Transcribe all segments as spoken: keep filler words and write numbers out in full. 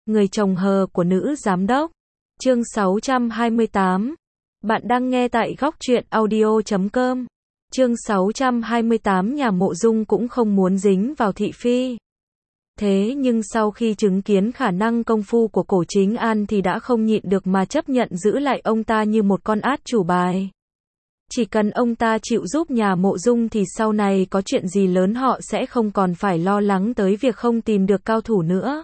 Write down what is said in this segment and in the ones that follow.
Người chồng hờ của nữ giám đốc. Chương sáu trăm hai mươi tám. Bạn đang nghe tại góc truyện audio chấm com. Chương sáu trăm hai mươi tám. Nhà Mộ Dung cũng không muốn dính vào thị phi. Thế nhưng sau khi chứng kiến khả năng công phu của Cổ Chính An thì đã không nhịn được mà chấp nhận giữ lại ông ta như một con át chủ bài. Chỉ cần ông ta chịu giúp nhà Mộ Dung thì sau này có chuyện gì lớn họ sẽ không còn phải lo lắng tới việc không tìm được cao thủ nữa.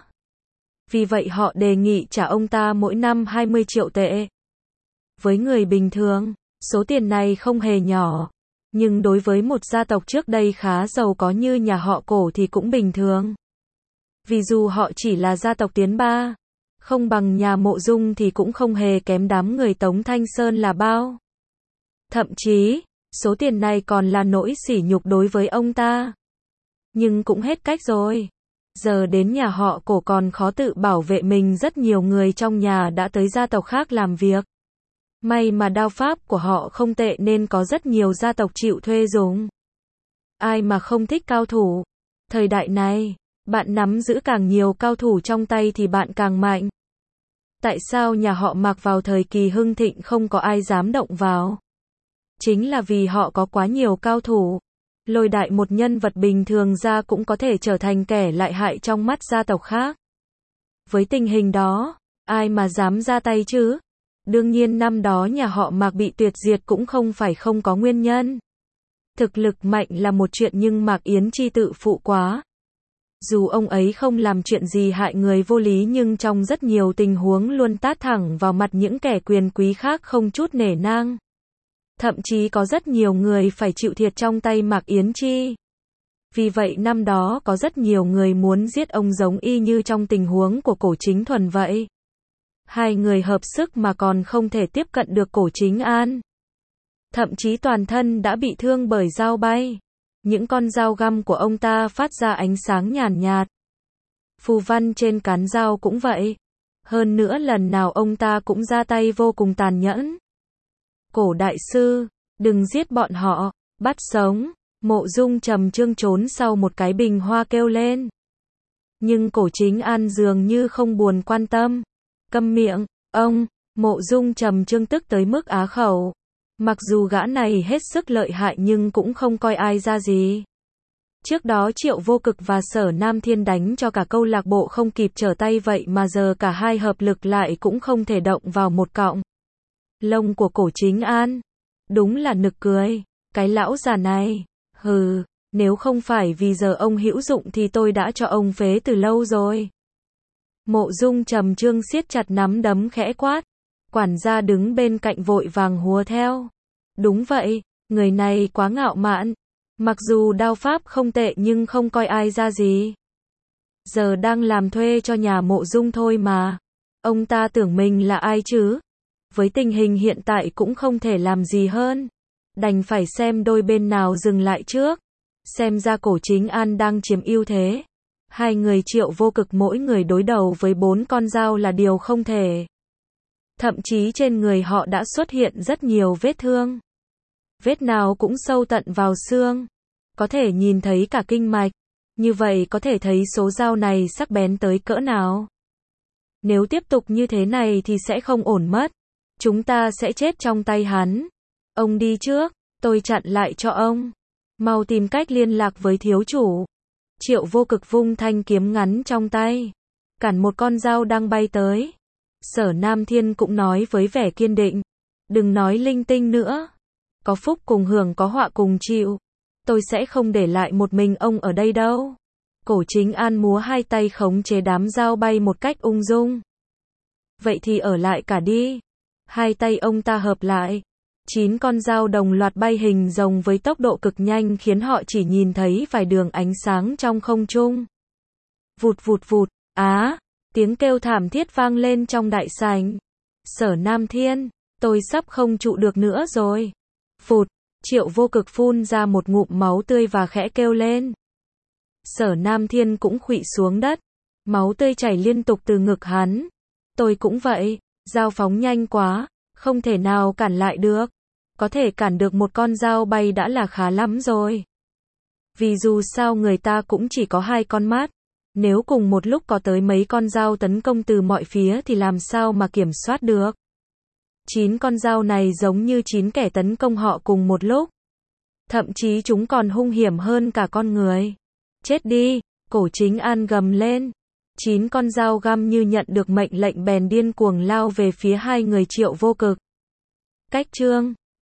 Vì vậy họ đề nghị trả ông ta mỗi năm hai mươi triệu tệ. Với người bình thường, số tiền này không hề nhỏ. Nhưng đối với một gia tộc trước đây khá giàu có như nhà họ Cổ thì cũng bình thường. Vì dù họ chỉ là gia tộc tiến ba, không bằng nhà Mộ Dung thì cũng không hề kém đám người Tống Thanh Sơn là bao. Thậm chí, số tiền này còn là nỗi sỉ nhục đối với ông ta. Nhưng cũng hết cách rồi. Giờ đến nhà họ Cổ còn khó tự bảo vệ mình, rất nhiều người trong nhà đã tới gia tộc khác làm việc. May mà đao pháp của họ không tệ nên có rất nhiều gia tộc chịu thuê dùng. Ai mà không thích cao thủ. Thời đại này, bạn nắm giữ càng nhiều cao thủ trong tay thì bạn càng mạnh. Tại sao nhà họ Mạc vào thời kỳ hưng thịnh không có ai dám động vào? Chính là vì họ có quá nhiều cao thủ. Lôi đại một nhân vật bình thường ra cũng có thể trở thành kẻ lại hại trong mắt gia tộc khác. Với tình hình đó, ai mà dám ra tay chứ? Đương nhiên năm đó nhà họ Mạc bị tuyệt diệt cũng không phải không có nguyên nhân. Thực lực mạnh là một chuyện nhưng Mạc Yến Chi tự phụ quá. Dù ông ấy không làm chuyện gì hại người vô lý nhưng trong rất nhiều tình huống luôn tát thẳng vào mặt những kẻ quyền quý khác không chút nể nang. Thậm chí có rất nhiều người phải chịu thiệt trong tay Mạc Yến Chi. Vì vậy năm đó có rất nhiều người muốn giết ông giống y như trong tình huống của Cổ Chính Thuần vậy. Hai người hợp sức mà còn không thể tiếp cận được Cổ Chính An. Thậm chí toàn thân đã bị thương bởi dao bay. Những con dao găm của ông ta phát ra ánh sáng nhàn nhạt. Phù văn trên cán dao cũng vậy. Hơn nữa lần nào ông ta cũng ra tay vô cùng tàn nhẫn. Cổ đại sư, đừng giết bọn họ, bắt sống. Mộ Dung trầm trương trốn sau một cái bình hoa kêu lên. Nhưng Cổ Chính An dường như không buồn quan tâm. Câm miệng, ông. Mộ Dung trầm trương tức tới mức á khẩu. Mặc dù gã này hết sức lợi hại nhưng cũng không coi ai ra gì. Trước đó Triệu Vô Cực và Sở Nam Thiên đánh cho cả câu lạc bộ không kịp trở tay, vậy mà giờ cả hai hợp lực lại cũng không thể động vào một cọng lông của Cổ Chính An. Đúng là nực cười. Cái lão già này. Hừ, nếu không phải vì giờ ông hữu dụng thì tôi đã cho ông phế từ lâu rồi. Mộ Dung trầm trương siết chặt nắm đấm khẽ quát. Quản gia đứng bên cạnh vội vàng hùa theo. Đúng vậy, người này quá ngạo mạn. Mặc dù đao pháp không tệ nhưng không coi ai ra gì. Giờ đang làm thuê cho nhà Mộ Dung thôi mà. Ông ta tưởng mình là ai chứ? Với tình hình hiện tại cũng không thể làm gì hơn. Đành phải xem đôi bên nào dừng lại trước. Xem ra Cổ Chính An đang chiếm ưu thế. Hai người Triệu Vô Cực mỗi người đối đầu với bốn con dao là điều không thể. Thậm chí trên người họ đã xuất hiện rất nhiều vết thương. Vết nào cũng sâu tận vào xương. Có thể nhìn thấy cả kinh mạch. Như vậy có thể thấy số dao này sắc bén tới cỡ nào. Nếu tiếp tục như thế này thì sẽ không ổn mất. Chúng ta sẽ chết trong tay hắn. Ông đi trước, tôi chặn lại cho ông. Mau tìm cách liên lạc với thiếu chủ. Triệu Vô Cực vung thanh kiếm ngắn trong tay. Cản một con dao đang bay tới. Sở Nam Thiên cũng nói với vẻ kiên định. Đừng nói linh tinh nữa. Có phúc cùng hưởng có họa cùng chịu. Tôi sẽ không để lại một mình ông ở đây đâu. Cổ Chính An múa hai tay khống chế đám dao bay một cách ung dung. Vậy thì ở lại cả đi. Hai tay ông ta hợp lại. Chín con dao đồng loạt bay hình rồng với tốc độ cực nhanh khiến họ chỉ nhìn thấy vài đường ánh sáng trong không trung. Vụt vụt vụt, á, tiếng kêu thảm thiết vang lên trong đại sảnh. Sở Nam Thiên, tôi sắp không trụ được nữa rồi. Phụt, Triệu Vô Cực phun ra một ngụm máu tươi và khẽ kêu lên. Sở Nam Thiên cũng khuỵu xuống đất. Máu tươi chảy liên tục từ ngực hắn. Tôi cũng vậy, dao phóng nhanh quá, không thể nào cản lại được. Có thể cản được một con dao bay đã là khá lắm rồi. Vì dù sao người ta cũng chỉ có hai con mắt. Nếu cùng một lúc có tới mấy con dao tấn công từ mọi phía thì làm sao mà kiểm soát được? Chín con dao này giống như chín kẻ tấn công họ cùng một lúc. Thậm chí chúng còn hung hiểm hơn cả con người. Chết đi, Cổ Chính An gầm lên. Chín con dao găm như nhận được mệnh lệnh bèn điên cuồng lao về phía hai người Triệu Vô Cực. Cách chương